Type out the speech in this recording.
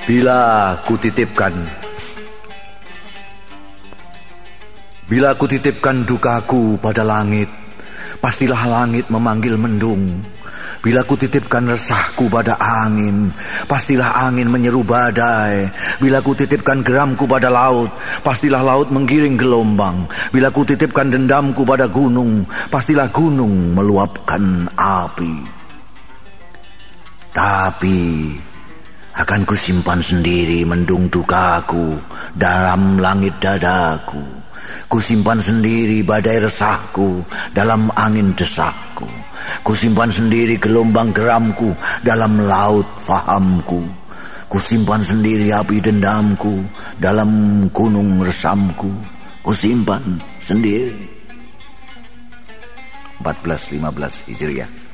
Bila kutitipkan dukaku pada langit, pastilah langit memanggil mendung. Bila kutitipkan resahku pada angin, pastilah angin menyeru badai. Bila kutitipkan geramku pada laut, pastilah laut menggiring gelombang. Bila kutitipkan dendamku pada gunung, pastilah gunung meluapkan api. Tapi akan kusimpan sendiri mendung dukaku dalam langit dadaku. Kusimpan sendiri badai resahku dalam angin desakku. Kusimpan sendiri gelombang geramku dalam laut fahamku. Kusimpan sendiri api dendamku dalam gunung resamku. Kusimpan sendiri. 1415 Hijriah.